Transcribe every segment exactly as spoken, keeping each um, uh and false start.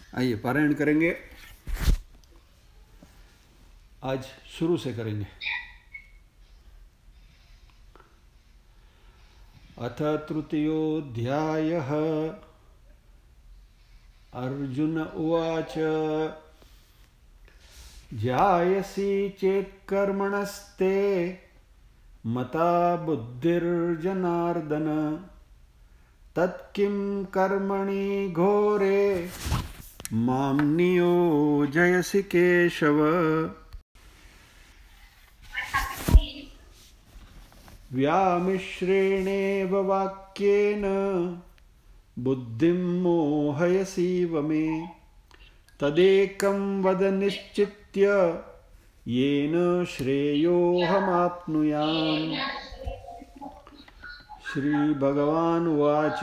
आइए पारायण करेंगे। आज शुरू से करेंगे। अथ तृतीयोऽध्यायः। अर्जुन उवाच ध्यायसि चेत् कर्मणस्ते मता बुद्धिर्जनार्दन तत्किं कर्मणि घोरे मां नियोजयसि केशव। व्यामिश्रेणेव वाक्येन बुद्धिं मोहयसीव मे तदेकं वद निश्चित्य येन श्रेयोऽहमाप्नुयाम्। श्रीभगवानुवाच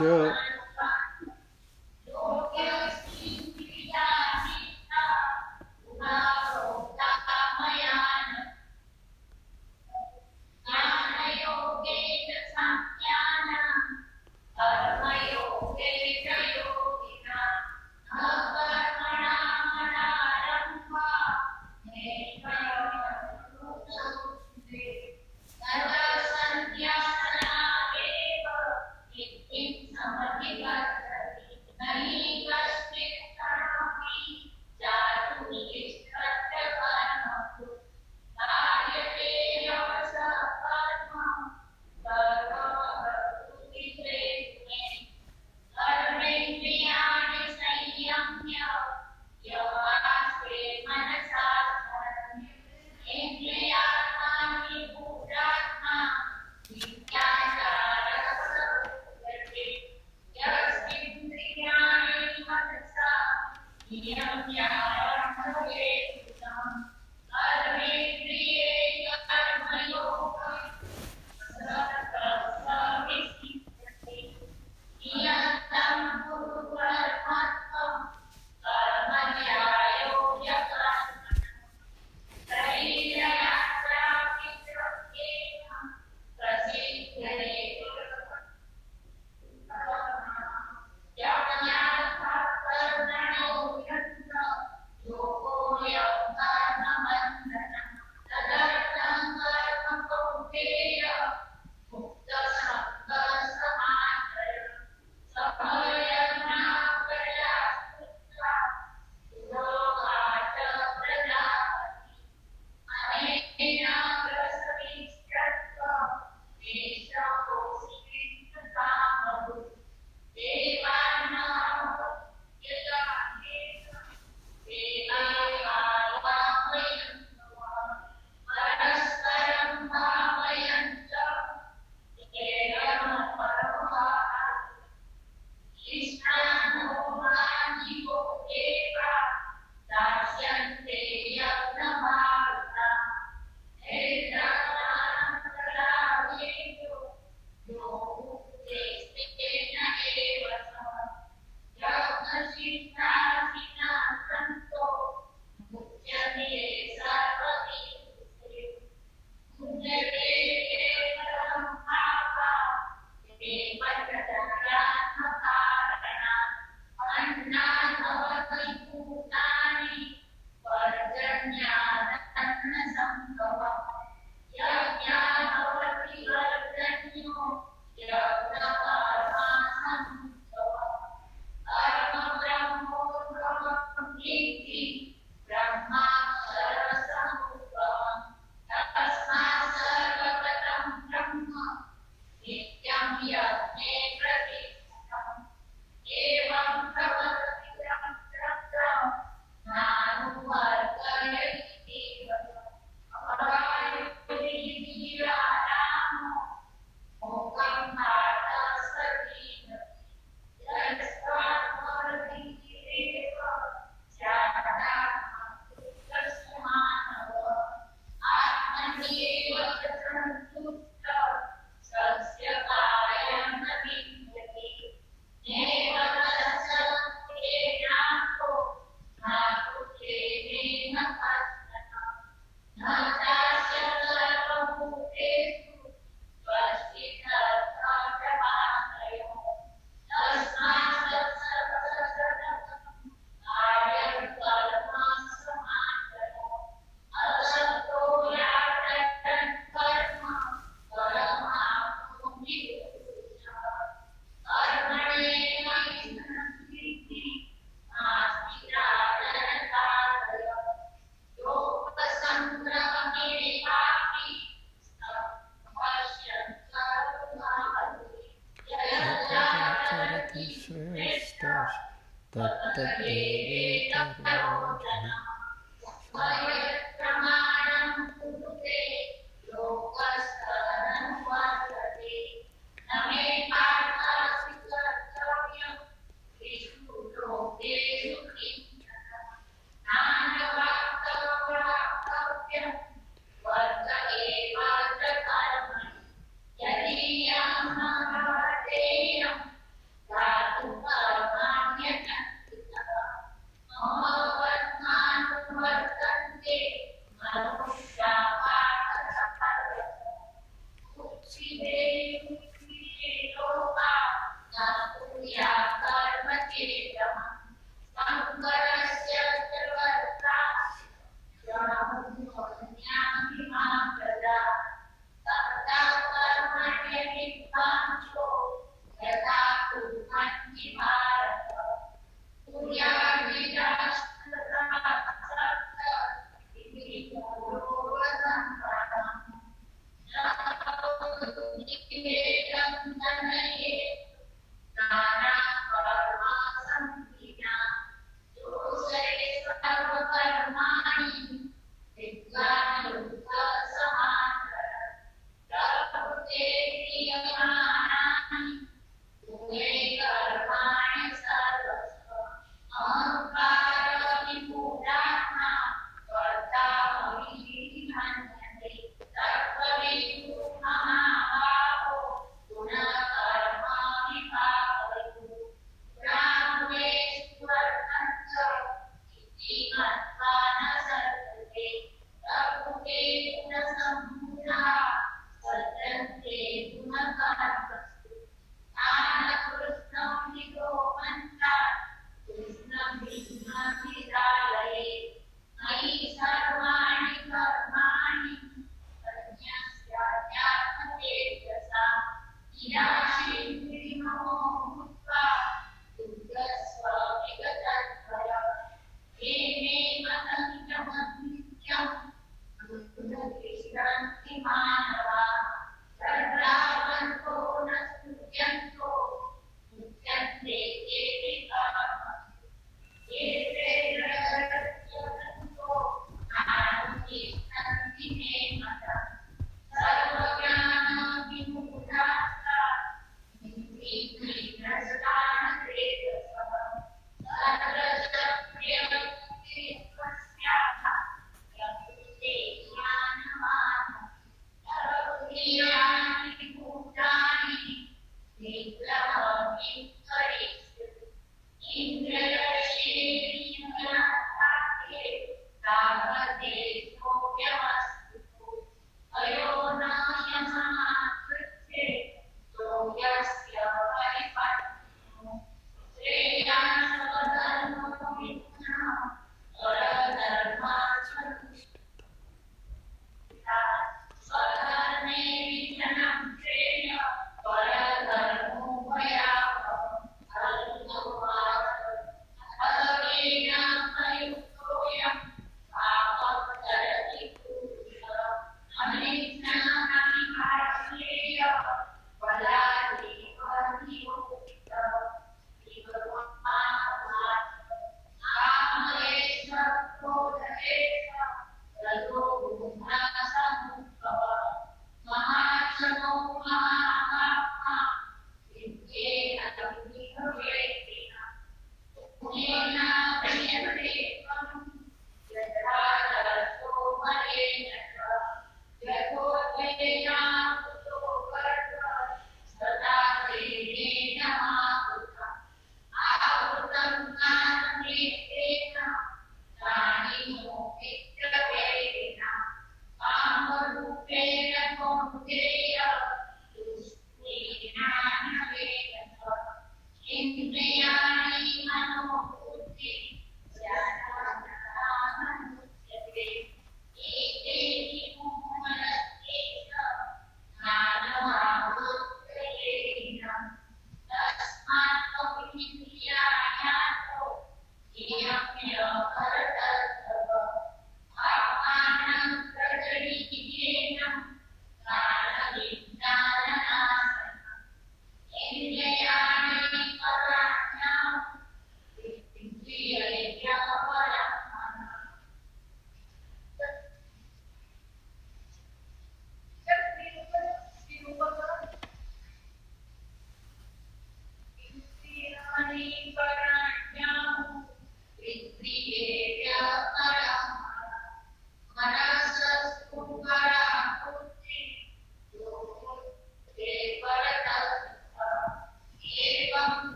यत्तद्देवेतरो जनं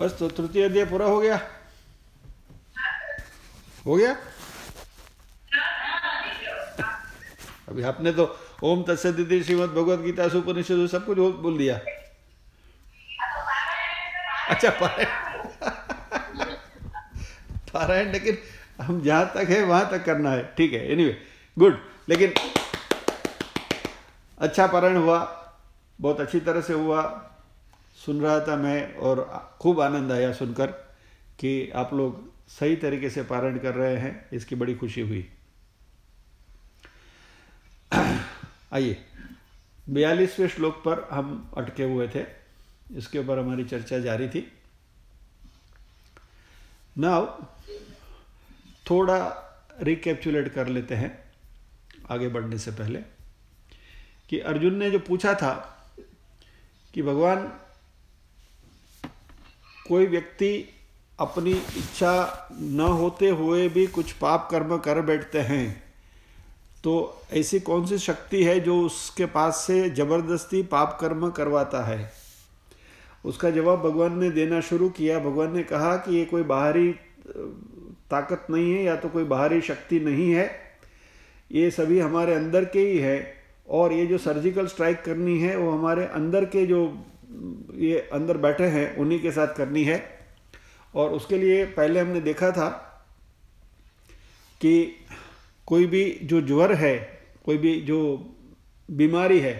बस तो तृतीय अध्याय पूरा हो गया हो गया अभी आपने तो ओम तत्सदिति श्रीमद् भगवद गीता उपनिषद सब कुछ बोल दिया। अच्छा पारायण पारायण लेकिन हम जहां तक है वहां तक करना है, ठीक है। एनीवे गुड, लेकिन अच्छा पारायण हुआ, बहुत अच्छी तरह से हुआ, सुन रहा था मैं और खूब आनंद आया सुनकर कि आप लोग सही तरीके से पारायण कर रहे हैं, इसकी बड़ी खुशी हुई। आइए बयालीसवें श्लोक पर हम अटके हुए थे, इसके ऊपर हमारी चर्चा जारी थी। नाउ थोड़ा रिकैप्चुलेट कर लेते हैं आगे बढ़ने से पहले कि अर्जुन ने जो पूछा था कि भगवान कोई व्यक्ति अपनी इच्छा न होते हुए भी कुछ पाप कर्म कर बैठते हैं, तो ऐसी कौन सी शक्ति है जो उसके पास से जबरदस्ती पाप कर्म करवाता है। उसका जवाब भगवान ने देना शुरू किया। भगवान ने कहा कि ये कोई बाहरी ताकत नहीं है या तो कोई बाहरी शक्ति नहीं है, ये सभी हमारे अंदर के ही है, और ये जो सर्जिकल स्ट्राइक करनी है वो हमारे अंदर के जो ये अंदर बैठे हैं उन्हीं के साथ करनी है। और उसके लिए पहले हमने देखा था कि कोई भी जो ज्वर है, कोई भी जो बीमारी है,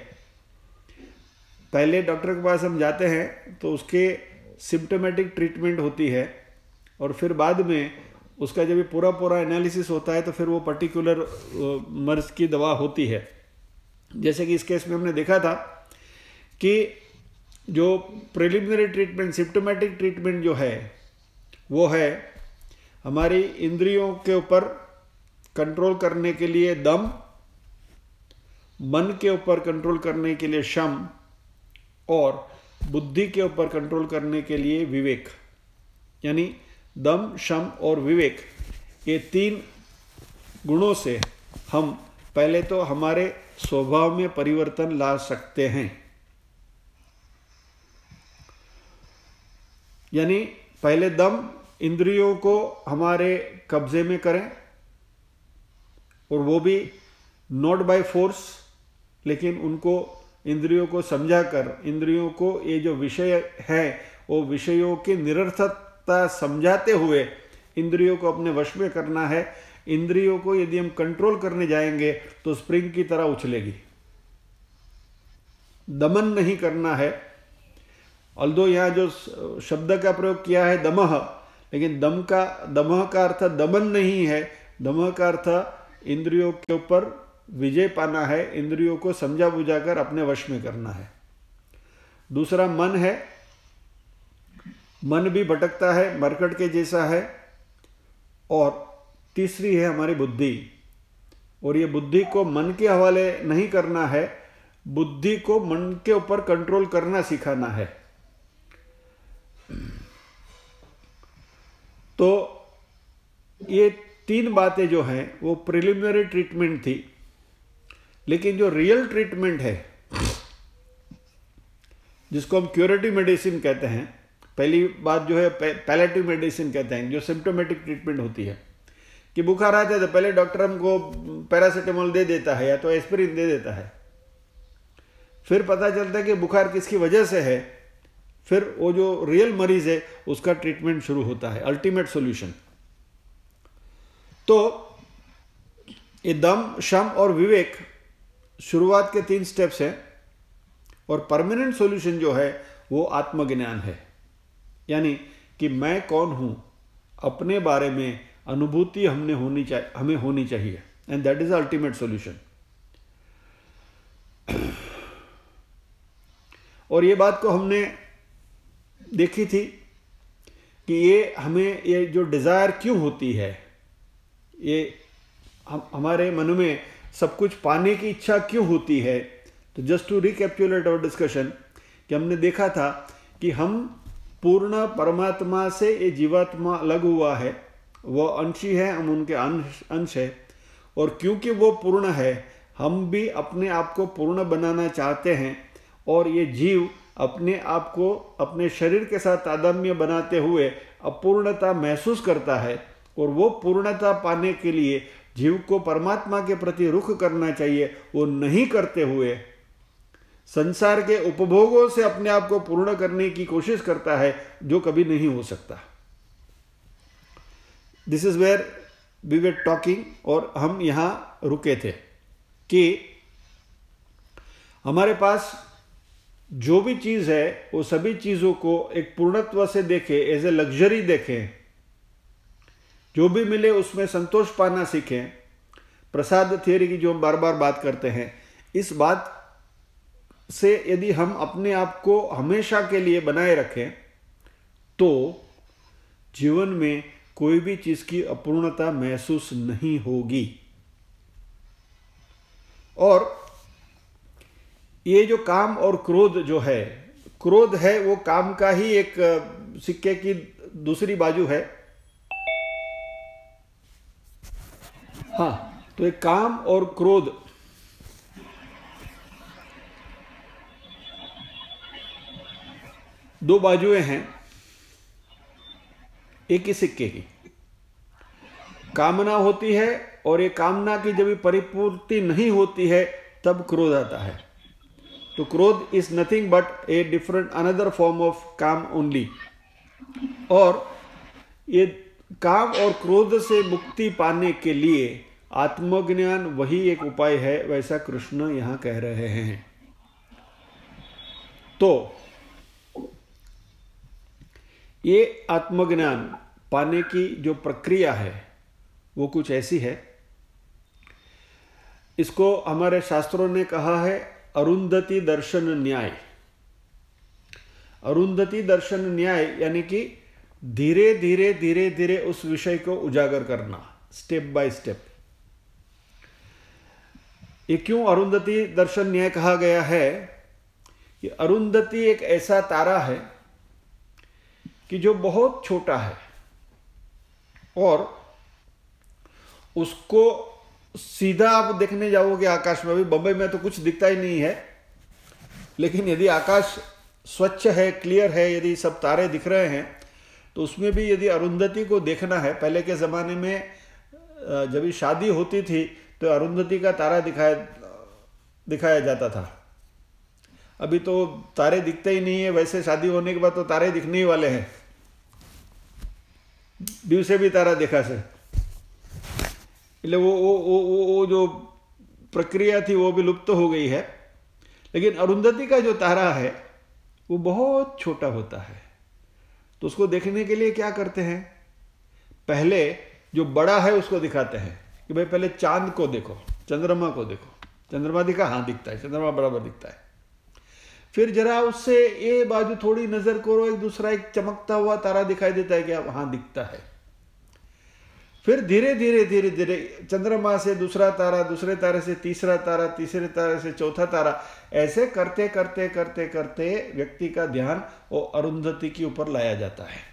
पहले डॉक्टर के पास हम जाते हैं तो उसके सिम्टोमेटिक ट्रीटमेंट होती है, और फिर बाद में उसका जब पूरा पूरा एनालिसिस होता है तो फिर वो पर्टिकुलर मर्ज की दवा होती है। जैसे कि इस केस में हमने देखा था कि जो प्रिलिमिनरी ट्रीटमेंट, सिम्टोमेटिक ट्रीटमेंट जो है वो है हमारी इंद्रियों के ऊपर कंट्रोल करने के लिए दम, मन के ऊपर कंट्रोल करने के लिए शम, और बुद्धि के ऊपर कंट्रोल करने के लिए विवेक। यानी दम, शम और विवेक, ये तीन गुणों से हम पहले तो हमारे स्वभाव में परिवर्तन ला सकते हैं। यानी पहले दम, इंद्रियों को हमारे कब्जे में करें, और वो भी नॉट बाय फोर्स, लेकिन उनको इंद्रियों को समझाकर, इंद्रियों को ये जो विषय है वो विषयों की निरर्थकता समझाते हुए इंद्रियों को अपने वश में करना है। इंद्रियों को यदि हम कंट्रोल करने जाएंगे तो स्प्रिंग की तरह उछलेगी। दमन नहीं करना है। ऑल्दो यहाँ जो शब्द का प्रयोग किया है दमह, लेकिन दम का दमह का अर्थ दमन नहीं है। दमह का अर्थ इंद्रियों के ऊपर विजय पाना है, इंद्रियों को समझा बुझाकर अपने वश में करना है। दूसरा मन है। मन भी भटकता है, मरकट के जैसा है। और तीसरी है हमारी बुद्धि, और ये बुद्धि को मन के हवाले नहीं करना है, बुद्धि को मन के ऊपर कंट्रोल करना सिखाना है। तो ये तीन बातें जो हैं वो प्रिलिमिनरी ट्रीटमेंट थी, लेकिन जो रियल ट्रीटमेंट है जिसको हम क्यूरेटिव मेडिसिन कहते हैं, पहली बात जो है पैलेटिव मेडिसिन कहते हैं, जो सिम्टोमेटिक ट्रीटमेंट होती है कि बुखार आता है तो पहले डॉक्टर हमको पैरासीटामोल दे देता है या तो एस्पिरिन दे देता है, फिर पता चलता है कि बुखार किसकी वजह से है, फिर वो जो रियल मरीज है उसका ट्रीटमेंट शुरू होता है, अल्टीमेट सॉल्यूशन। तो ये दम, शम और विवेक शुरुआत के तीन स्टेप्स हैं, और परमानेंट सॉल्यूशन जो है वो आत्मज्ञान है। यानी कि मैं कौन हूं, अपने बारे में अनुभूति हमने होनी चाहिए, हमें होनी चाहिए, and that is ultimate solution. और ये बात को हमने देखी थी कि ये हमें ये जो डिजायर क्यों होती है, ये हम हमारे मन में सब कुछ पाने की इच्छा क्यों होती है। तो just to recapitulate our discussion, कि हमने देखा था कि हम पूर्ण परमात्मा से ये जीवात्मा अलग हुआ है, वो अंशी है, हम उनके अंश अंश है, और क्योंकि वो पूर्ण है हम भी अपने आप को पूर्ण बनाना चाहते हैं, और ये जीव अपने आप को अपने शरीर के साथ तादात्म्य बनाते हुए अपूर्णता महसूस करता है, और वो पूर्णता पाने के लिए जीव को परमात्मा के प्रति रुख करना चाहिए, वो नहीं करते हुए संसार के उपभोगों से अपने आप को पूर्ण करने की कोशिश करता है, जो कभी नहीं हो सकता। This is where we were talking, और हम यहां रुके थे कि हमारे पास जो भी चीज है वो सभी चीजों को एक पूर्णत्व से देखें, एज ए लग्जरी देखें, जो भी मिले उसमें संतोष पाना सीखें। प्रसाद थियरी की जो हम बार बार बात करते हैं, इस बात से यदि हम अपने आप को हमेशा के लिए बनाए रखें तो जीवन में कोई भी चीज की अपूर्णता महसूस नहीं होगी। और ये जो काम और क्रोध जो है, क्रोध है वो काम का ही एक सिक्के की दूसरी बाजू है। हाँ, तो एक काम और क्रोध दो बाजुएं हैं एक ही सिक्के की। कामना होती है, और ये कामना की जब परिपूर्ति नहीं होती है तब क्रोध आता है। तो krodh is nothing but a different another form of kaam only. और ये काम और क्रोध से मुक्ति पाने के लिए आत्मज्ञान वही एक उपाय है, वैसा कृष्ण यहां कह रहे हैं। तो ये आत्मज्ञान पाने की जो प्रक्रिया है वो कुछ ऐसी है, इसको हमारे शास्त्रों ने कहा है अरुंधति दर्शन न्याय। अरुंधति दर्शन न्याय यानी कि धीरे धीरे धीरे धीरे उस विषय को उजागर करना, स्टेप बाय स्टेप। ये क्यों अरुंधति दर्शन न्याय कहा गया है? कि अरुंधति एक ऐसा तारा है कि जो बहुत छोटा है, और उसको सीधा आप देखने जाओगे आकाश में, अभी बंबई में तो कुछ दिखता ही नहीं है, लेकिन यदि आकाश स्वच्छ है, क्लियर है, यदि सब तारे दिख रहे हैं, तो उसमें भी यदि अरुंधति को देखना है, पहले के ज़माने में जब शादी होती थी तो अरुंधति का तारा दिखाया दिखाया जाता था। अभी तो तारे दिखते ही नहीं है, वैसे शादी होने के बाद तो तारे दिखने ही वाले हैं, दिव से भी तारा देखा से। इसलिए वो वो वो वो वो जो प्रक्रिया थी वो भी लुप्त हो गई है। लेकिन अरुंधति का जो तारा है वो बहुत छोटा होता है, तो उसको देखने के लिए क्या करते हैं, पहले जो बड़ा है उसको दिखाते हैं कि भाई पहले चांद को देखो, चंद्रमा को देखो, चंद्रमा दिखा, हाँ दिखता है, चंद्रमा बराबर दिखता है। फिर जरा उससे ये बाजू थोड़ी नजर करो, एक दूसरा एक चमकता हुआ तारा दिखाई देता है, क्या हाँ दिखता है। फिर धीरे धीरे धीरे धीरे चंद्रमा से दूसरा तारा, दूसरे तारे से तीसरा तारा, तीसरे तारे से चौथा तारा, ऐसे करते करते करते करते व्यक्ति का ध्यान वो अरुंधति के ऊपर लाया जाता है।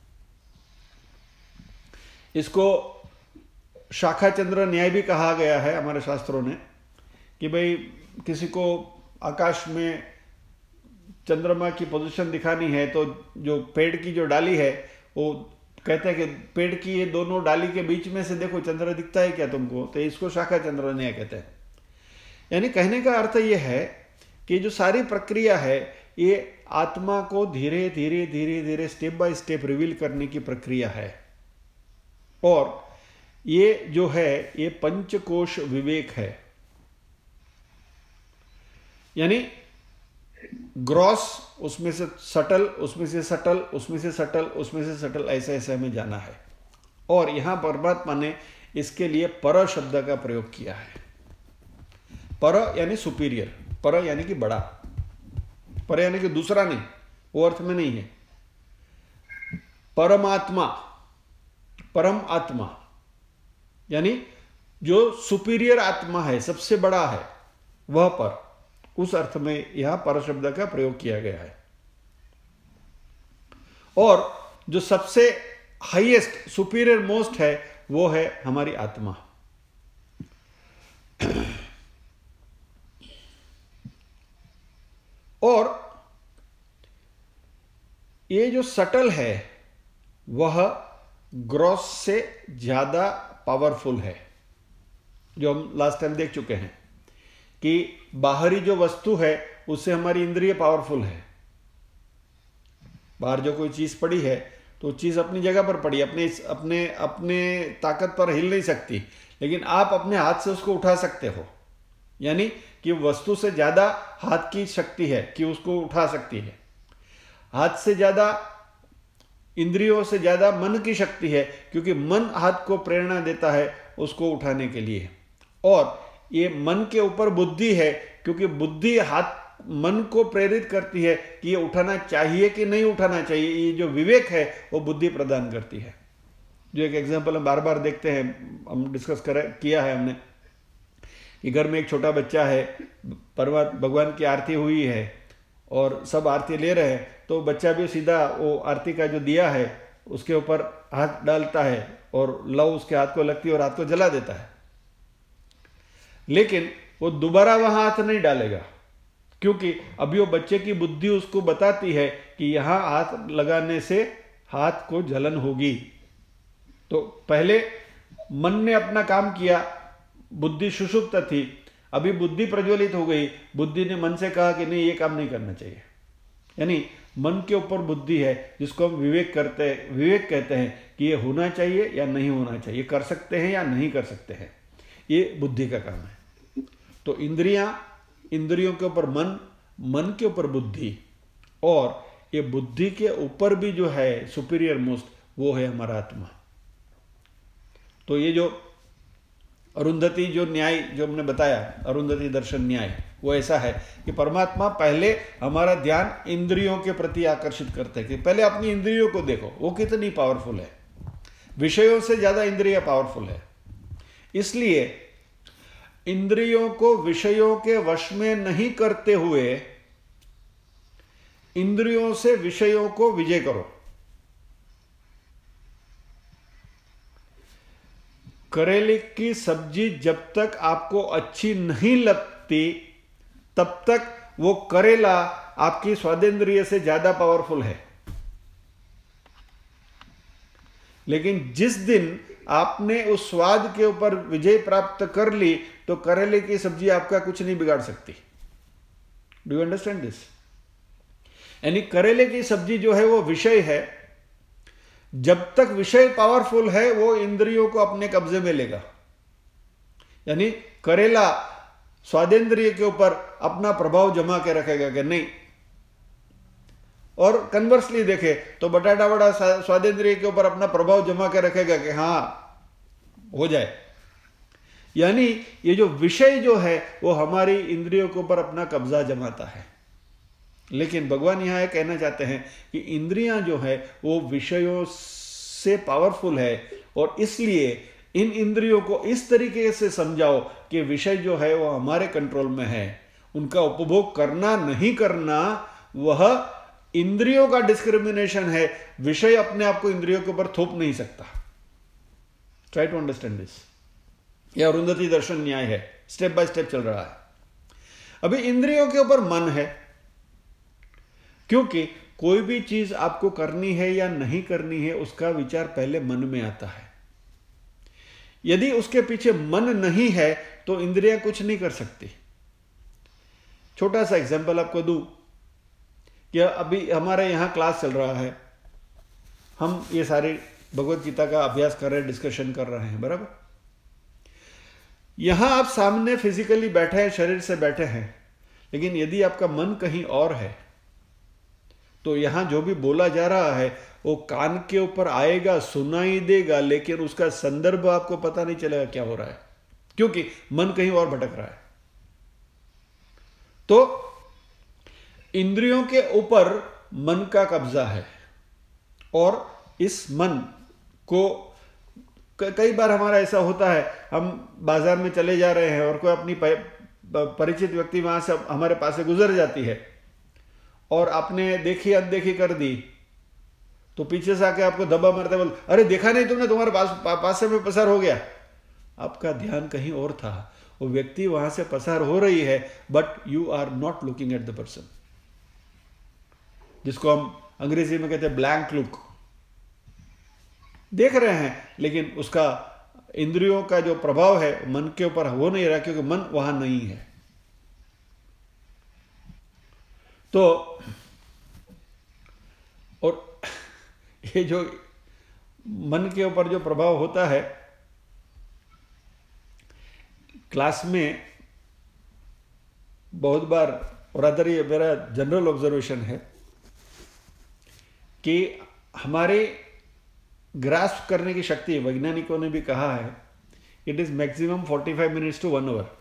इसको शाखा चंद्र न्याय भी कहा गया है हमारे शास्त्रों ने, कि भाई किसी को आकाश में चंद्रमा की पोजीशन दिखानी है तो जो पेड़ की जो डाली है वो कहते हैं कि पेड़ की ये दोनों डाली के बीच में से देखो चंद्र दिखता है क्या तुमको, तो इसको शाखा चंद्र न्याय कहते हैं। यानी कहने का अर्थ ये है कि जो सारी प्रक्रिया है ये आत्मा को धीरे धीरे धीरे धीरे स्टेप बाय स्टेप रिवील करने की प्रक्रिया है। और ये जो है ये पंचकोश विवेक है, यानी ग्रॉस, उसमें से सटल, उसमें से सटल, उसमें से सटल, उसमें से सटल, ऐसे ऐसे हमें जाना है। और यहां परमात्मा ने इसके लिए पर शब्द का प्रयोग किया है। पर यानी सुपीरियर, पर यानी कि बड़ा, पर यानी कि दूसरा नहीं, वो अर्थ में नहीं है। परमात्मा, परम आत्मा यानी जो सुपीरियर आत्मा है, सबसे बड़ा है, वह पर, उस अर्थ में यहां पर शब्द का प्रयोग किया गया है। और जो सबसे हाईएस्ट सुपीरियर मोस्ट है वो है हमारी आत्मा। और ये जो सटल है वह ग्रॉस से ज्यादा पावरफुल है, जो हम लास्ट टाइम देख चुके हैं कि बाहरी जो वस्तु है उससे हमारी इंद्रिय पावरफुल है। बाहर जो कोई चीज पड़ी है तो चीज अपनी जगह पर पड़ी, अपने अपने अपने ताकत पर हिल नहीं सकती, लेकिन आप अपने हाथ से उसको उठा सकते हो। यानी कि वस्तु से ज्यादा हाथ की शक्ति है कि उसको उठा सकती है। हाथ से ज्यादा, इंद्रियों से ज्यादा मन की शक्ति है, क्योंकि मन हाथ को प्रेरणा देता है उसको उठाने के लिए। और ये मन के ऊपर बुद्धि है, क्योंकि बुद्धि हाथ मन को प्रेरित करती है कि ये उठाना चाहिए कि नहीं उठाना चाहिए। ये जो विवेक है वो बुद्धि प्रदान करती है। जो एक एग्जांपल हम बार बार देखते हैं, हम डिस्कस कर किया है हमने, कि घर में एक छोटा बच्चा है, परमात्मा भगवान की आरती हुई है और सब आरती ले रहे हैं, तो बच्चा भी सीधा वो आरती का जो दिया है उसके ऊपर हाथ डालता है और लौ उसके हाथ को लगती है और हाथ को जला देता है। लेकिन वो दोबारा वहां हाथ नहीं डालेगा, क्योंकि अभी वो बच्चे की बुद्धि उसको बताती है कि यहां हाथ लगाने से हाथ को जलन होगी। तो पहले मन ने अपना काम किया, बुद्धि सुषुप्त थी, अभी बुद्धि प्रज्वलित हो गई, बुद्धि ने मन से कहा कि नहीं ये काम नहीं करना चाहिए। यानी मन के ऊपर बुद्धि है, जिसको हम विवेक करते विवेक कहते हैं कि ये होना चाहिए या नहीं होना चाहिए, कर सकते हैं या नहीं कर सकते हैं, ये बुद्धि का काम है। तो इंद्रियां, इंद्रियों के ऊपर मन, मन के ऊपर बुद्धि, और ये बुद्धि के ऊपर भी जो है सुपीरियर मोस्ट वो है हमारा आत्मा। तो ये जो अरुंधति जो न्याय जो हमने बताया, अरुंधति दर्शन न्याय, वो ऐसा है कि परमात्मा पहले हमारा ध्यान इंद्रियों के प्रति आकर्षित करते हैं कि पहले अपनी इंद्रियों को देखो वो कितनी पावरफुल है। विषयों से ज्यादा इंद्रिय पावरफुल है, इसलिए इंद्रियों को विषयों के वश में नहीं करते हुए इंद्रियों से विषयों को विजय करो। करेले की सब्जी जब तक आपको अच्छी नहीं लगती तब तक वो करेला आपकी स्वादेंद्रिय से ज्यादा पावरफुल है। लेकिन जिस दिन आपने उस स्वाद के ऊपर विजय प्राप्त कर ली तो करेले की सब्जी आपका कुछ नहीं बिगाड़ सकती। Do you understand this? यानी करेले की सब्जी जो है वो विषय है, जब तक विषय पावरफुल है वो इंद्रियों को अपने कब्जे में लेगा। यानी करेला स्वादेंद्रिय के ऊपर अपना प्रभाव जमा के रखेगा कि नहीं, और कन्वर्सली देखे तो बटाटा वड़ा स्वादेंद्रिय के ऊपर अपना प्रभाव जमा के रखेगा कि हाँ हो जाए। यानी ये जो विषय जो है वो हमारी इंद्रियों के ऊपर अपना कब्जा जमाता है। लेकिन भगवान यहां यह कहना चाहते हैं कि इंद्रियां जो है वो विषयों से पावरफुल है, और इसलिए इन इंद्रियों को इस तरीके से समझाओ कि विषय जो है वो हमारे कंट्रोल में है, उनका उपभोग करना नहीं करना वह इंद्रियों का डिस्क्रिमिनेशन है। विषय अपने आप को इंद्रियों के ऊपर थोप नहीं सकता। Try to understand this. यह अरुंधति दर्शन न्याय है, स्टेप बाय स्टेप चल रहा है। अभी इंद्रियों के ऊपर मन है, क्योंकि कोई भी चीज आपको करनी है या नहीं करनी है उसका विचार पहले मन में आता है। यदि उसके पीछे मन नहीं है तो इंद्रियां कुछ नहीं कर सकती। छोटा सा एग्जांपल आपको दूं कि अभी हमारे यहां क्लास चल रहा है, हम ये सारी भगवत गीता का अभ्यास कर रहे हैं, डिस्कशन कर रहे हैं, बराबर। यहां आप सामने फिजिकली बैठे हैं, शरीर से बैठे हैं, लेकिन यदि आपका मन कहीं और है तो यहां जो भी बोला जा रहा है वो कान के ऊपर आएगा, सुनाई देगा, लेकिन उसका संदर्भ आपको पता नहीं चलेगा क्या हो रहा है, क्योंकि मन कहीं और भटक रहा है। तो इंद्रियों के ऊपर मन का कब्जा है, और इस मन को कई बार हमारा ऐसा होता है, हम बाजार में चले जा रहे हैं और कोई अपनी परिचित व्यक्ति वहां से हमारे पास से गुजर जाती है और आपने देखी अनदेखी कर दी, तो पीछे से आके आपको दबा मारते बोल, अरे देखा नहीं तुमने, तुम्हारे पास पा, पास से में पसार हो गया। आपका ध्यान कहीं और था, वो व्यक्ति वहां से पसार हो रही है, but you are not looking at the person, जिसको हम अंग्रेजी में कहते हैं ब्लैंक लुक, देख रहे हैं लेकिन उसका इंद्रियों का जो प्रभाव है मन के ऊपर हो नहीं रहा, क्योंकि मन वहां नहीं है। तो और ये जो मन के ऊपर जो प्रभाव होता है, क्लास में बहुत बार, और अदर ये मेरा जनरल ऑब्जर्वेशन है कि हमारे ग्रास्प करने की शक्ति, वैज्ञानिकों ने भी कहा है, इट इज मैक्सिमम पैंतालीस मिनट्स टू वन आवर।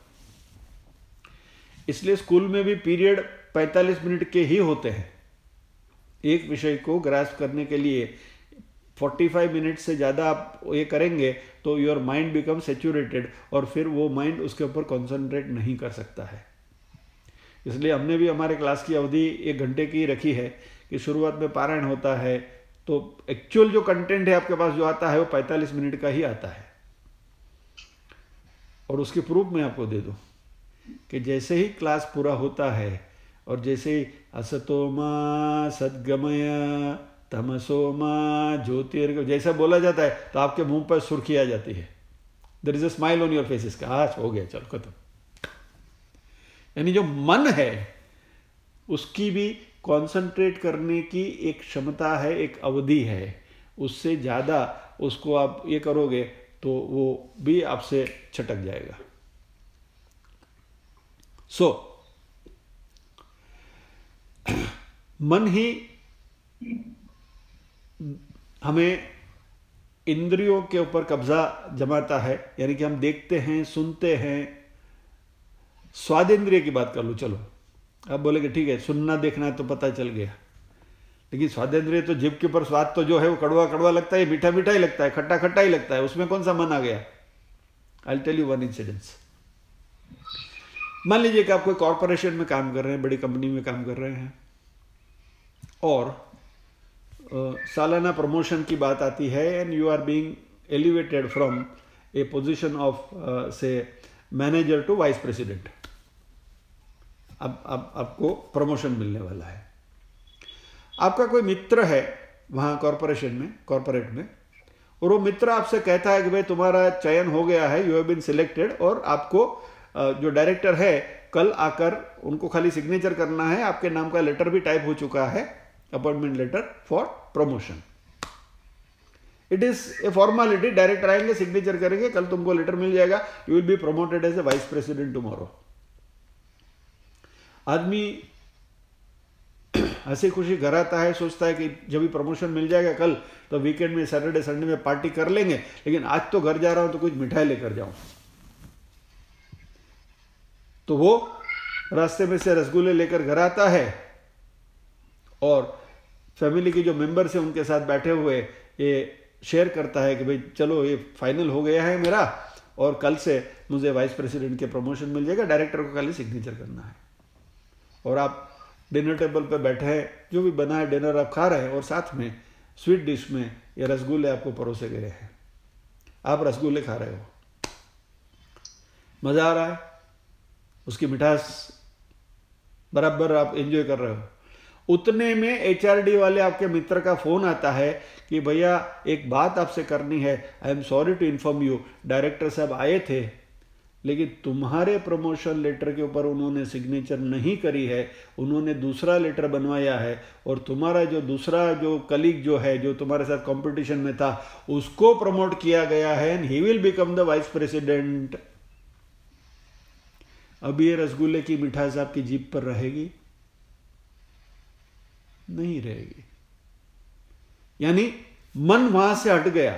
इसलिए स्कूल में भी पीरियड पैंतालीस मिनट के ही होते हैं। एक विषय को ग्रास्प करने के लिए पैंतालीस मिनट से ज़्यादा आप ये करेंगे तो योर माइंड बिकम सेचुरेटेड, और फिर वो माइंड उसके ऊपर कॉन्सेंट्रेट नहीं कर सकता है। इसलिए हमने भी हमारे क्लास की अवधि एक घंटे की रखी है कि शुरुआत में पारायण होता है तो एक्चुअल जो कंटेंट है आपके पास जो आता है वो पैंतालीस मिनट का ही आता है। और उसकी प्रूफ मैं आपको दे दूं कि जैसे ही क्लास पूरा होता है और जैसे ही असतोमा सद्गमय तमसोमा ज्योतिर्गमय जैसा बोला जाता है तो आपके मुंह पर सुर्खी आ जाती है, there is a smile on your face, इसका आज हो गया, चलो खत्म। यानी जो मन है उसकी भी कंसंट्रेट करने की एक क्षमता है, एक अवधि है। उससे ज़्यादा उसको आप ये करोगे तो वो भी आपसे छटक जाएगा। सो so, मन ही हमें इंद्रियों के ऊपर कब्जा जमाता है। यानी कि हम देखते हैं, सुनते हैं। स्वादेंद्रिय की बात कर लो, चलो अब बोलेगे ठीक है सुनना देखना है तो पता चल गया, लेकिन स्वादेंद्रिय तो जीभ के ऊपर स्वाद तो जो है वो कड़वा कड़वा लगता है, मीठा मीठा ही लगता है, खट्टा खट्टा ही लगता है, उसमें कौन सा मन आ गया। I tell you one incidence. मान लीजिए कि आप कोई कॉरपोरेशन में काम कर रहे हैं, बड़ी कंपनी में काम कर रहे हैं, और uh, सालाना प्रमोशन की बात आती है and you are being elevated from a position of से मैनेजर टू वाइस प्रेसिडेंट। अब अब आपको प्रमोशन मिलने वाला है। आपका कोई मित्र है वहाँ कॉरपोरेशन में, कॉरपोरेट में, और वो मित्र आपसे कहता है कि भाई तुम्हारा चयन हो गया है, यू हैव बीन सिलेक्टेड, और आपको जो डायरेक्टर है कल आकर उनको खाली सिग्नेचर करना है, आपके नाम का लेटर भी टाइप हो चुका है, appointment letter for promotion. It is a formality, director आएंगे सिग्नेचर करेंगे, कल तुमको लेटर मिल जाएगा, you will be promoted as a vice president tomorrow. आदमी हंसी खुशी घर आता है, सोचता है कि जब भी प्रमोशन मिल जाएगा कल तो वीकेंड में सैटरडे संडे में पार्टी कर लेंगे, लेकिन आज तो घर जा रहा हूं तो कुछ मिठाई लेकर जाऊं। तो वो रास्ते में से रसगुल्ले लेकर घर आता है और फैमिली के जो मेंबर्स हैं उनके साथ बैठे हुए ये शेयर करता है कि भाई चलो ये फाइनल हो गया है मेरा, और कल से मुझे वाइस प्रेसिडेंट के प्रमोशन मिल जाएगा, डायरेक्टर को खाली सिग्नेचर करना है। और आप डिनर टेबल पे बैठे हैं, जो भी बना है डिनर आप खा रहे हैं, और साथ में स्वीट डिश में ये रसगुल्ले आपको परोसे गए हैं, आप रसगुल्ले खा रहे हो, मज़ा आ रहा है, उसकी मिठास बराबर आप एंजॉय कर रहे हो। उतने में एचआरडी वाले आपके मित्र का फोन आता है कि भैया एक बात आपसे करनी है, I am sorry to inform you, director साहब आए थे लेकिन तुम्हारे प्रमोशन लेटर के ऊपर उन्होंने सिग्नेचर नहीं करी है, उन्होंने दूसरा लेटर बनवाया है, और तुम्हारा जो दूसरा जो कलीग जो है जो तुम्हारे साथ कंपटीशन में था उसको प्रमोट किया गया है and he will become the vice president. अब ये रसगुल्ले की मिठास आपकी जीभ पर रहेगी? नहीं रहेगी। यानी मन वहां से हट गया।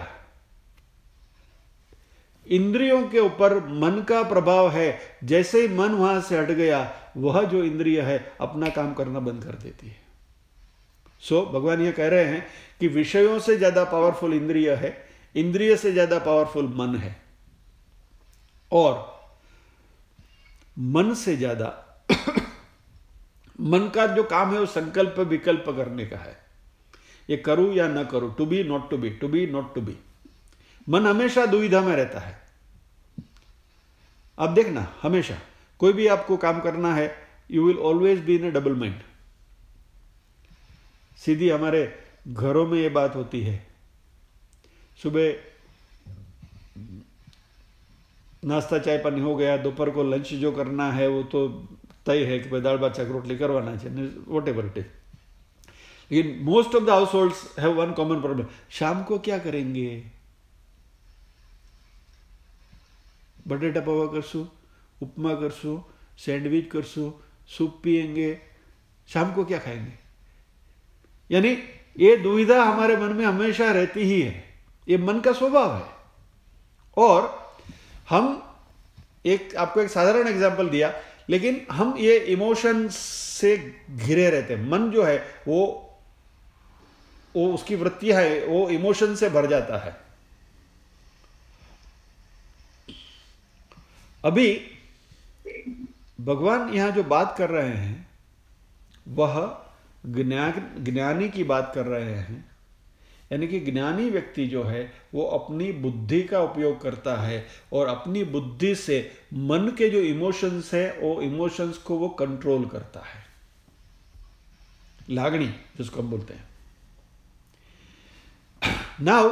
इंद्रियों के ऊपर मन का प्रभाव है, जैसे ही मन वहां से हट गया वह जो इंद्रिय है अपना काम करना बंद कर देती है। सो so, भगवान ये कह रहे हैं कि विषयों से ज्यादा पावरफुल इंद्रिय है, इंद्रिय से ज्यादा पावरफुल मन है, और मन से ज्यादा मन का जो काम है वो संकल्प विकल्प करने का है, ये करूं या ना करूं, to be not to be, to be not to be. मन हमेशा दुविधा में रहता है। अब देखना, हमेशा कोई भी आपको काम करना है, you will always be in a double mind. सीधी हमारे घरों में ये बात होती है। सुबह नाश्ता चाय पानी हो गया, दोपहर को लंच जो करना है वो तो तय है कि भाई दाल भात शाक रोटली करवाना चाहिए, वॉट एवर इट इज। लेकिन most of the households have one common problem, शाम को क्या करेंगे? बटेटा पौवा करसू, उपमा करसू, सैंडविच करसू, सूप पिएंगे, शाम को क्या खाएंगे? यानी ये दुविधा हमारे मन में हमेशा रहती ही है, ये मन का स्वभाव है। और हम एक आपको एक साधारण एग्जांपल दिया, लेकिन हम ये इमोशन से घिरे रहते हैं। मन जो है वो वो उसकी वृत्तियां है, वो इमोशन से भर जाता है। अभी भगवान यहां जो बात कर रहे हैं वह ज्ञान ज्ञानी की बात कर रहे हैं। यानी कि ज्ञानी व्यक्ति जो है वो अपनी बुद्धि का उपयोग करता है और अपनी बुद्धि से मन के जो इमोशंस है वो इमोशंस को वो कंट्रोल करता है। लागणी जिसको हम बोलते हैं। नाउ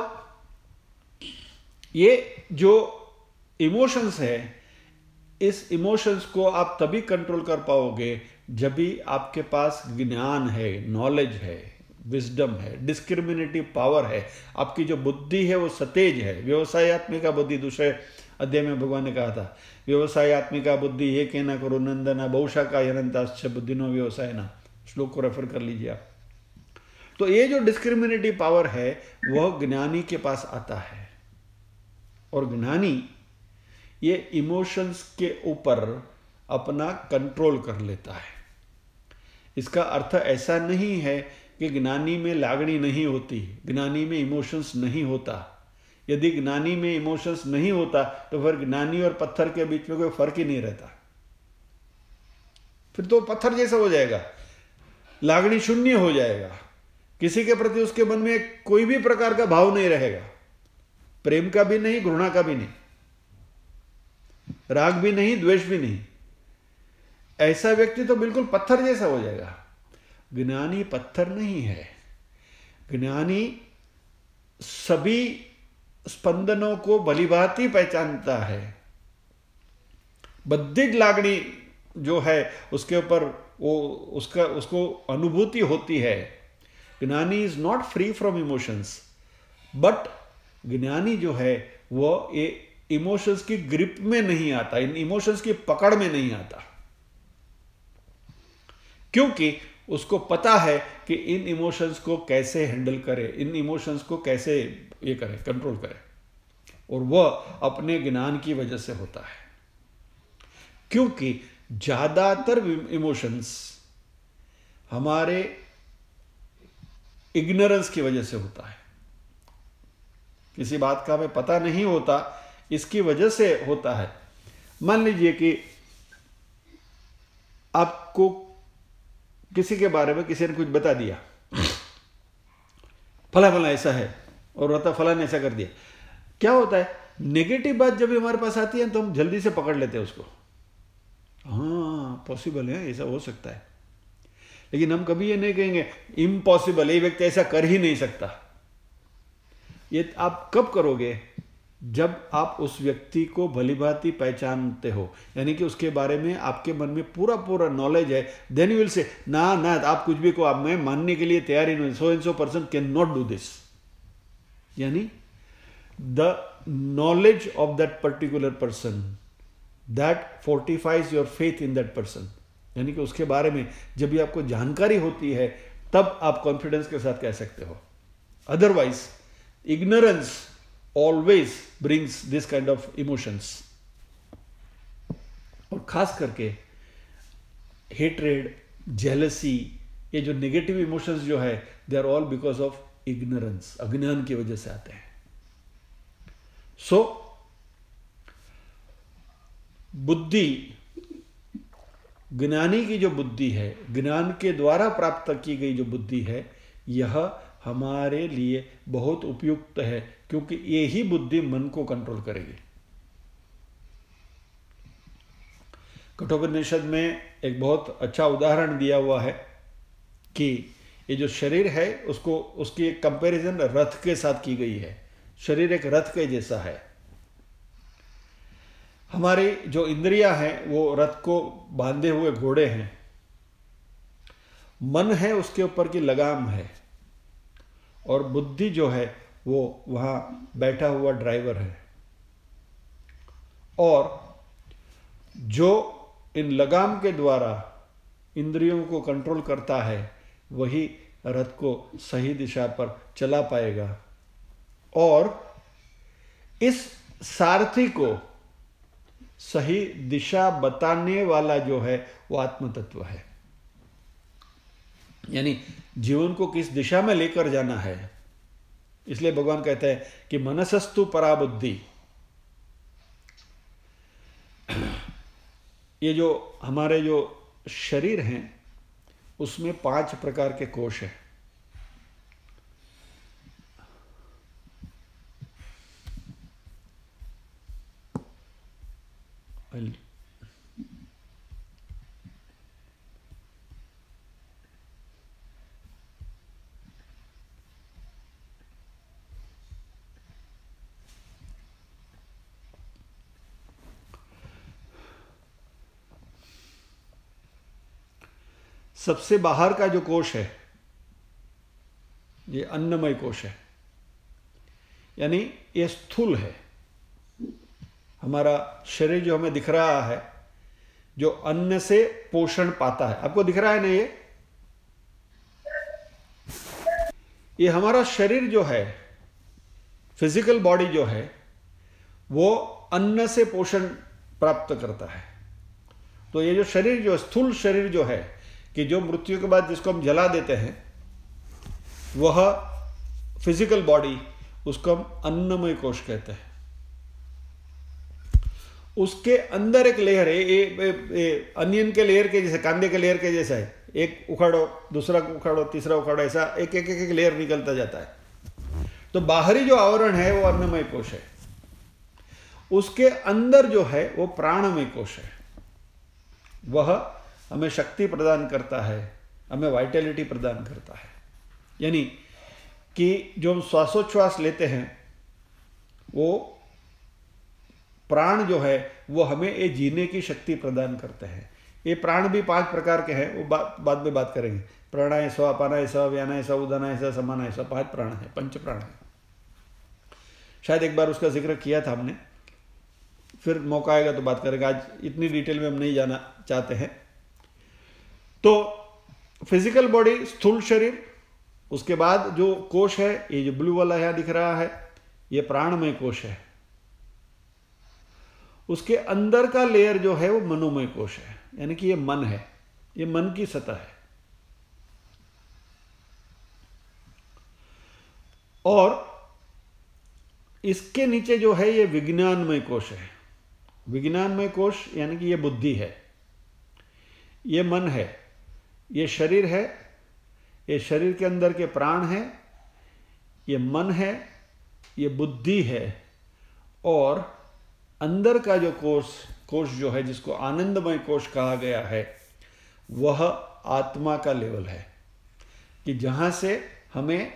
ये जो इमोशंस है, इस इमोशंस को आप तभी कंट्रोल कर पाओगे जब भी आपके पास ज्ञान है, नॉलेज है, विजडम है, डिस्क्रिमिनेटिव पावर है। आपकी जो बुद्धि है वो सतेज है। व्यवसायत्मिका बुद्धि, दूसरे अध्याय में भगवान ने कहा था, व्यवसायत्मिका बुद्धि ये कहना करो नंदना बहुशाखा यनंताश्च बुद्धिनो व्यवसाय ना, श्लोक को रेफर कर लीजिए आप। तो ये जो डिस्क्रिमिनेटिव पावर है वह ज्ञानी के पास आता है, और ज्ञानी ये इमोशंस के ऊपर अपना कंट्रोल कर लेता है। इसका अर्थ ऐसा नहीं है कि ज्ञानी में लागणी नहीं होती, ज्ञानी में इमोशंस नहीं होता। यदि ज्ञानी में इमोशंस नहीं होता तो फिर ज्ञानी और पत्थर के बीच में कोई फर्क ही नहीं रहता, फिर तो पत्थर जैसा हो जाएगा, लागणी शून्य हो जाएगा। किसी के प्रति उसके मन में कोई भी प्रकार का भाव नहीं रहेगा, प्रेम का भी नहीं, घृणा का भी नहीं, राग भी नहीं, द्वेष भी नहीं। ऐसा व्यक्ति तो बिल्कुल पत्थर जैसा हो जाएगा। ज्ञानी पत्थर नहीं है। ज्ञानी सभी स्पंदनों को भलीभांति पहचानता है। बद्धिक लागणी जो है उसके ऊपर वो उसका उसको अनुभूति होती है। Gyani is not free from emotions, but gyani जो है वो ये इमोशंस की ग्रिप में नहीं आता, इन इमोशंस की पकड़ में नहीं आता, क्योंकि उसको पता है कि इन इमोशंस को कैसे हैंडल करे, इन इमोशंस को कैसे ये करे, कंट्रोल करे, और वह अपने ज्ञान की वजह से होता है। क्योंकि ज्यादातर इमोशंस हमारे इग्नोरेंस की वजह से होता है। किसी बात का हमें पता नहीं होता, इसकी वजह से होता है। मान लीजिए कि आपको किसी के बारे में किसी ने कुछ बता दिया, फला फला ऐसा है और रहता फला ने ऐसा कर दिया। क्या होता है, नेगेटिव बात जब हमारे पास आती है तो हम जल्दी से पकड़ लेते हैं उसको, हाँ पॉसिबल है, ऐसा हो सकता है। लेकिन हम कभी ये नहीं कहेंगे इम्पॉसिबल, ये व्यक्ति ऐसा कर ही नहीं सकता। ये आप कब करोगे, जब आप उस व्यक्ति को भलीभांति पहचानते हो, यानी कि उसके बारे में आपके मन में पूरा पूरा नॉलेज है। देन यू विल से ना ना आप कुछ भी को आप मैं मानने के लिए तैयार ही नहीं, so and so person can not do this. यानी the knowledge of that particular person that fortifies your faith in that person. यानी कि उसके बारे में जब भी आपको जानकारी होती है तब आप कॉन्फिडेंस के साथ कह सकते हो। Otherwise ignorance always brings this kind of emotions। और खास करके hatred, jealousy, ये जो नेगेटिव इमोशंस जो है they are all because of ignorance, अज्ञान की वजह से आते हैं। सो so, बुद्धि, ज्ञानी की जो बुद्धि है, ज्ञान के द्वारा प्राप्त की गई जो बुद्धि है, यह हमारे लिए बहुत उपयुक्त है, क्योंकि ये ही बुद्धि मन को कंट्रोल करेगी। कठोपनिषद में एक बहुत अच्छा उदाहरण दिया हुआ है कि ये जो शरीर है उसको उसकी एक कंपैरिजन रथ के साथ की गई है। शरीर एक रथ के जैसा है। हमारी जो इंद्रियां हैं वो रथ को बांधे हुए घोड़े हैं। मन है उसके ऊपर की लगाम है, और बुद्धि जो है वो वहां बैठा हुआ ड्राइवर है। और जो इन लगाम के द्वारा इंद्रियों को कंट्रोल करता है वही रथ को सही दिशा पर चला पाएगा। और इस सारथी को सही दिशा बताने वाला जो है वो आत्म तत्व है। यानी जीवन को किस दिशा में लेकर जाना है, इसलिए भगवान कहते हैं कि मनसस्तु परा बुद्धि। ये जो हमारे जो शरीर हैं उसमें पांच प्रकार के कोश हैं। सबसे बाहर का जो कोश है ये अन्नमय कोश है, यानी ये स्थूल है। हमारा शरीर जो हमें दिख रहा है, जो अन्न से पोषण पाता है, आपको दिख रहा है ना, ये ये हमारा शरीर जो है, फिजिकल बॉडी जो है, वो अन्न से पोषण प्राप्त करता है। तो ये जो शरीर जो स्थूल शरीर जो है, कि जो मृत्यु के बाद जिसको हम जला देते हैं, वह फिजिकल बॉडी, उसको हम अन्नमय कोश कहते हैं। उसके अंदर एक लेयर है, ये अनियन के लेयर के जैसे, कांदे के लेयर के जैसा है। एक उखाड़ो, दूसरा उखाड़ो, तीसरा उखाड़ो, ऐसा एक एक एक, एक लेयर निकलता जाता है। तो बाहरी जो आवरण है वो अन्नमय कोश है। उसके अंदर जो है वो प्राणमय कोश है। वह हमें शक्ति प्रदान करता है, हमें वाइटलिटी प्रदान करता है। यानी कि जो हम श्वासोच्छ्वास लेते हैं, वो प्राण जो है वो हमें ये जीने की शक्ति प्रदान करते हैं। ये प्राण भी पांच प्रकार के हैं, वो बात बाद में बात करेंगे। प्राणाय स्व, अपानाय स्व, व्यानाय स्व, उदानाय स्व, समानाय स्व, पांच प्राण है, पंच प्राण है। शायद एक बार उसका जिक्र किया था हमने, फिर मौका आएगा तो बात करेंगे। आज इतनी डिटेल में हम नहीं जाना चाहते हैं। तो फिजिकल बॉडी, स्थूल शरीर, उसके बाद जो कोश है, ये जो ब्लू वाला यहां दिख रहा है, ये प्राणमय कोश है। उसके अंदर का लेयर जो है वो मनोमय कोश है, यानी कि ये मन है, ये मन की सतह है। और इसके नीचे जो है ये विज्ञानमय कोश है। विज्ञानमय कोश यानी कि ये बुद्धि है, ये मन है, ये शरीर है, ये शरीर के अंदर के प्राण है, ये मन है, ये बुद्धि है। और अंदर का जो कोश कोश जो है, जिसको आनंदमय कोश कहा गया है, वह आत्मा का लेवल है, कि जहाँ से हमें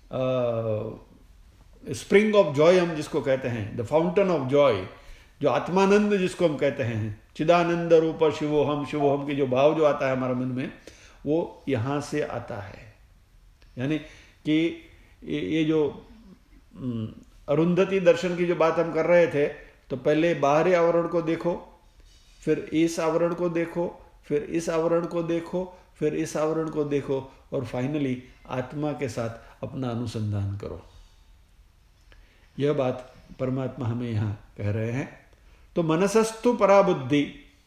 स्प्रिंग ऑफ जॉय हम जिसको कहते हैं, द फाउंटेन ऑफ जॉय, जो आत्मानंद जिसको हम कहते हैं, चिदानंद रूप शिवोहम, शिवोहम की जो भाव जो आता है हमारे मन में, वो यहाँ से आता है। यानी कि ये जो अरुंधति दर्शन की जो बात हम कर रहे थे, तो पहले बाहरी आवरण को देखो, फिर इस आवरण को देखो, फिर इस आवरण को देखो, फिर इस आवरण को देखो, और फाइनली आत्मा के साथ अपना अनुसंधान करो। यह बात परमात्मा हमें यहाँ कह रहे हैं। तो मनसस्तु परा बुद्धि,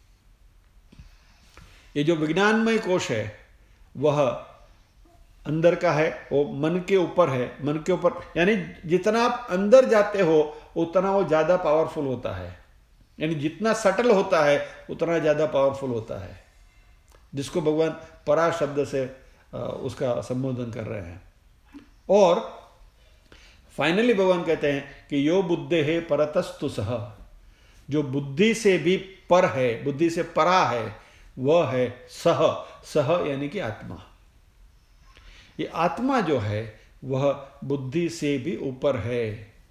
ये जो विज्ञानमय कोश है वह अंदर का है, वो मन के ऊपर है। मन के ऊपर यानी जितना आप अंदर जाते हो उतना वो ज़्यादा पावरफुल होता है, यानी जितना सटल होता है उतना ज़्यादा पावरफुल होता है, जिसको भगवान परा शब्द से उसका संबोधन कर रहे हैं। और फाइनली भगवान कहते हैं कि यो बुद्धे है परतस्तु सह, जो बुद्धि से भी पर है, बुद्धि से परा है, वह है सह। सह यानी कि आत्मा। ये आत्मा जो है वह बुद्धि से भी ऊपर है।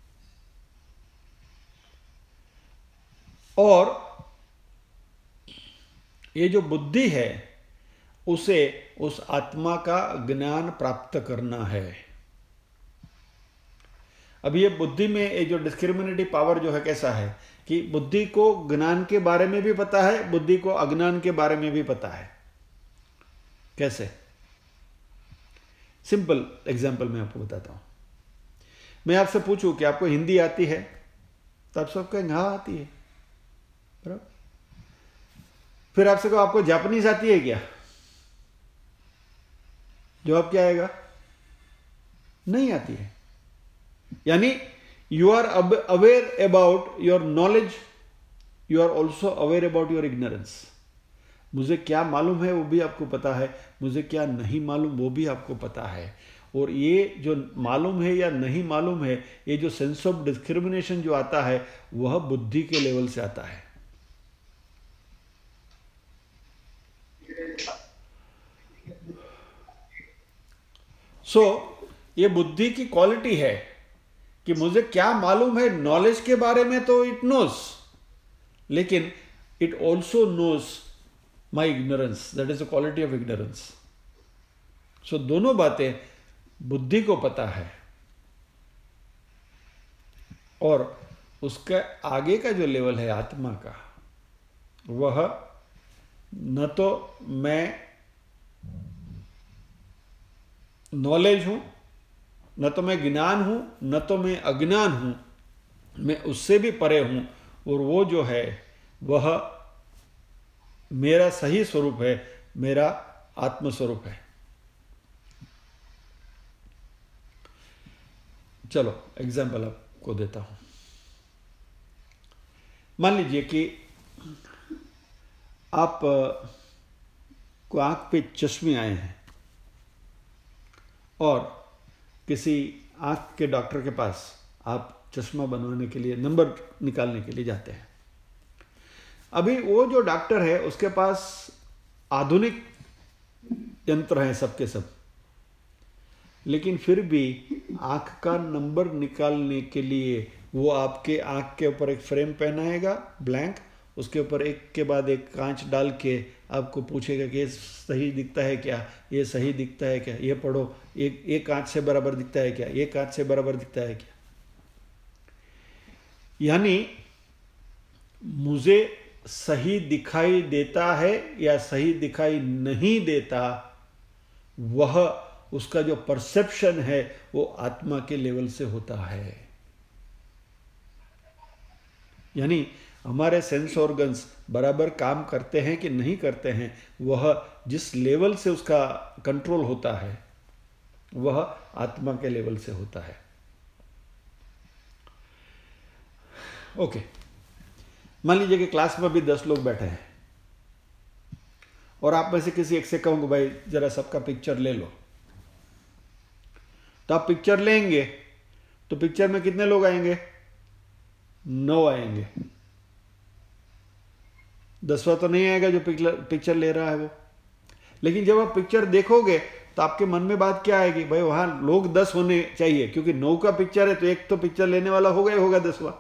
और ये जो बुद्धि है उसे उस आत्मा का ज्ञान प्राप्त करना है। अब ये बुद्धि में ये जो डिस्क्रिमिनेटिव पावर जो है कैसा है कि बुद्धि को ज्ञान के बारे में भी पता है, बुद्धि को अज्ञान के बारे में भी पता है। कैसे? सिंपल एग्जांपल मैं आपको बताता हूं। मैं आपसे पूछूं कि आपको हिंदी आती है, तो आप सब कहेंगे हाँ आती है, बराबर। फिर आपसे कहो आपको जापानीज आती है क्या, जवाब क्या आएगा? नहीं आती है। यानी you are aware about your knowledge, you are also aware about your ignorance. मुझे क्या मालूम है वो भी आपको पता है, मुझे क्या नहीं मालूम वो भी आपको पता है। और ये जो मालूम है या नहीं मालूम है, ये जो सेंस ऑफ डिस्क्रिमिनेशन जो आता है वह बुद्धि के लेवल से आता है। सो so, ये बुद्धि की क्वालिटी है कि मुझे क्या मालूम है, नॉलेज के बारे में तो इट नोस, लेकिन it also knows my ignorance, that is the quality of ignorance. So दोनों बातें बुद्धि को पता है। और उसका आगे का जो लेवल है आत्मा का, वह न तो मैं नॉलेज हूं, न तो मैं ज्ञान हूं, न तो मैं अज्ञान हूं, मैं उससे भी परे हूं। और वो जो है वह मेरा सही स्वरूप है, मेरा आत्मस्वरूप है। चलो एग्जाम्पल आपको देता हूं। मान लीजिए कि आप को आंख पे चश्मे आए हैं और किसी आंख के डॉक्टर के पास आप चश्मा बनवाने के लिए, नंबर निकालने के लिए जाते हैं। अभी वो जो डॉक्टर है उसके पास आधुनिक यंत्र हैं सबके सब, लेकिन फिर भी आंख का नंबर निकालने के लिए वो आपके आंख के ऊपर एक फ्रेम पहनाएगा ब्लैंक, उसके ऊपर एक के बाद एक कांच डाल के आपको पूछेगा कि ये सही दिखता है क्या, ये सही दिखता है क्या, ये पढ़ो, एक एक कांच से बराबर दिखता है क्या, ये कांच से बराबर दिखता है क्या। यानी मुझे सही दिखाई देता है या सही दिखाई नहीं देता, वह उसका जो परसेप्शन है वो आत्मा के लेवल से होता है। यानी हमारे सेंस ऑर्गन्स बराबर काम करते हैं कि नहीं करते हैं, वह जिस लेवल से उसका कंट्रोल होता है वह आत्मा के लेवल से होता है। ओके, मान लीजिए कि क्लास में भी दस लोग बैठे हैं और आप में से किसी एक से कहूंगा भाई जरा सबका पिक्चर ले लो, तो आप पिक्चर लेंगे तो पिक्चर में कितने लोग आएंगे? नौ आएंगे। दसवां तो नहीं आएगा जो पिक्चर ले रहा है वो। लेकिन जब आप पिक्चर देखोगे तो आपके मन में बात क्या आएगी? भाई वहां लोग दस होने चाहिए, क्योंकि नौ का पिक्चर है तो एक तो पिक्चर लेने वाला होगा ही होगा दसवां।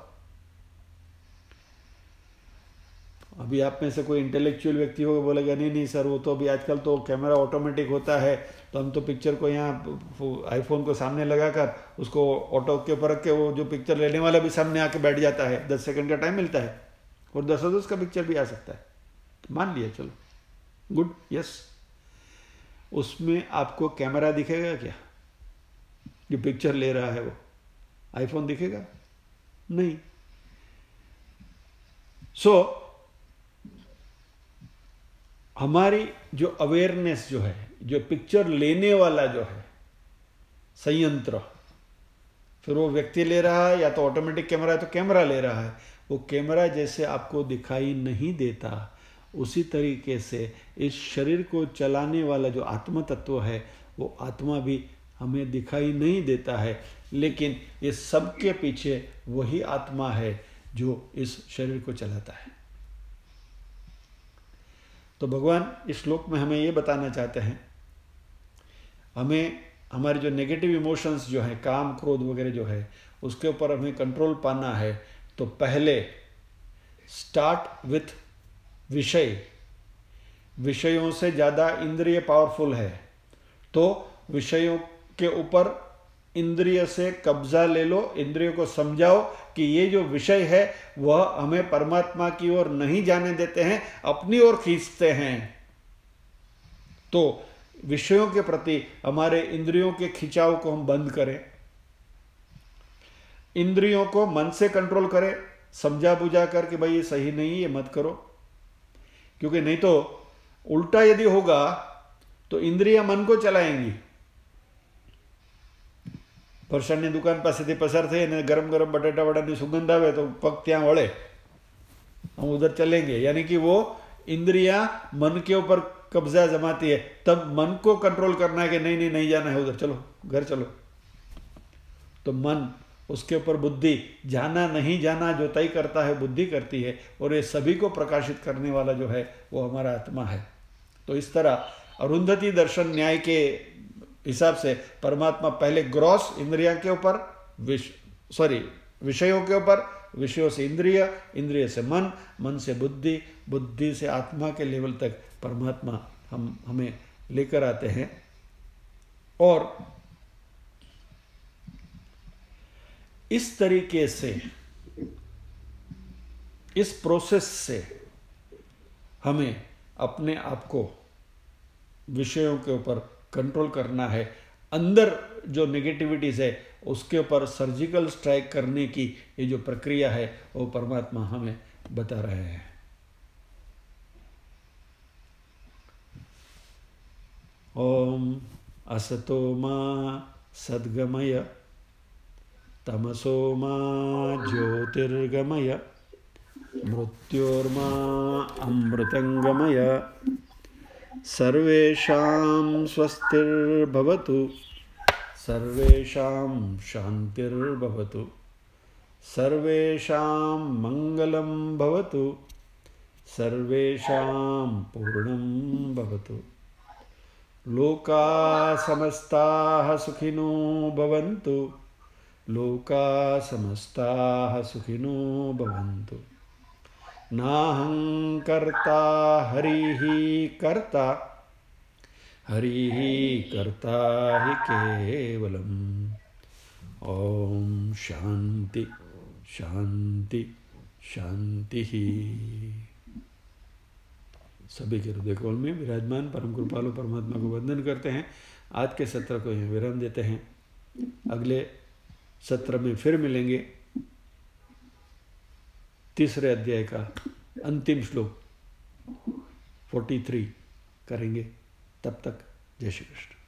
अभी आप में से कोई इंटेलेक्चुअल व्यक्ति होगा, बोलेगा नहीं नहीं सर वो तो अभी आजकल तो कैमरा ऑटोमेटिक होता है, तो हम तो पिक्चर को यहाँ आईफोन को सामने लगाकर उसको ऑटो के ऊपर रख के वो जो पिक्चर लेने वाला भी सामने आके बैठ जाता है, दस सेकंड का टाइम मिलता है और दस दस का पिक्चर भी आ सकता है। मान लिया, चलो गुड, यस। उसमें आपको कैमरा दिखेगा क्या? जो पिक्चर ले रहा है वो आईफोन दिखेगा? नहीं। सो so, हमारी जो अवेयरनेस जो है, जो पिक्चर लेने वाला जो है संयंत्र, फिर वो व्यक्ति ले रहा है या तो ऑटोमेटिक कैमरा है तो कैमरा ले रहा है, वो कैमरा जैसे आपको दिखाई नहीं देता, उसी तरीके से इस शरीर को चलाने वाला जो आत्म तत्व है वो आत्मा भी हमें दिखाई नहीं देता है, लेकिन इस सब के पीछे वही आत्मा है जो इस शरीर को चलाता है। तो भगवान इस श्लोक में हमें ये बताना चाहते हैं, हमें हमारे जो नेगेटिव इमोशंस जो हैं, काम क्रोध वगैरह जो है, उसके ऊपर हमें कंट्रोल पाना है तो पहले स्टार्ट विथ विषय। विषयों से ज़्यादा इंद्रिय पावरफुल है, तो विषयों के ऊपर इंद्रिय से कब्जा ले लो, इंद्रियों को समझाओ कि ये जो विषय है वह हमें परमात्मा की ओर नहीं जाने देते हैं, अपनी ओर खींचते हैं। तो विषयों के प्रति हमारे इंद्रियों के खिंचाव को हम बंद करें, इंद्रियों को मन से कंट्रोल करें, समझा बुझा कर कि भाई ये सही नहीं, ये मत करो। क्योंकि नहीं तो उल्टा यदि होगा तो इंद्रियां मन को चलाएंगी। પરસાની દુકાન પાસેથી પસાર થઈ અને ગરમ ગરમ બટાટા વડાની સુગંધ આવે તો પગ ત્યાં વળે, हम उधर चलेंगे, यानी कि वो इंद्रियां मन के ऊपर कब्जा जमाती है। तब मन को कंट्रोल करना है कि नहीं नहीं नहीं जाना है उधर, चलो घर चलो। तो मन, उसके ऊपर बुद्धि, जाना नहीं जाना जो तय करता है बुद्धि करती है, और ये सभी को प्रकाशित करने वाला जो है वो हमारा आत्मा है। तो इस तरह अरुंधति दर्शन न्याय के हिसाब से परमात्मा पहले ग्रॉस इंद्रिया के ऊपर, विष सॉरी विषयों के ऊपर, विषयों से इंद्रिय, इंद्रिय से मन, मन से बुद्धि, बुद्धि से आत्मा के लेवल तक परमात्मा हम हमें लेकर आते हैं। और इस तरीके से, इस प्रोसेस से हमें अपने आप को विषयों के ऊपर कंट्रोल करना है। अंदर जो नेगेटिविटीज है उसके ऊपर सर्जिकल स्ट्राइक करने की ये जो प्रक्रिया है वो परमात्मा हमें बता रहे हैं। ओम असतो मा सद्गमय, तमसो मा ज्योतिर्गमय, मृत्योर्मा अमृतंगमय। सर्वेषां स्वस्तिर्भवतु, सर्वेषां शान्तिर्भवतु, सर्वेषां मंगलं भवतु, सर्वेषां पूर्णं भवतु। लोका समस्ताः सुखिनो भवन्तु, लोका समस्ताः सुखिनो भवन्तु। नाहं कर्ता हरिः कर्ता, हरिः कर्ता हि केवलम्। ओम शांति शांति शांति। सभी के हृदय कमल में विराजमान परम कृपालु परमात्मा को वंदन करते हैं। आज के सत्र को यहाँ विराम देते हैं। अगले सत्र में फिर मिलेंगे। तीसरे अध्याय का अंतिम श्लोक तैंतालीस करेंगे। तब तक जय श्री कृष्ण।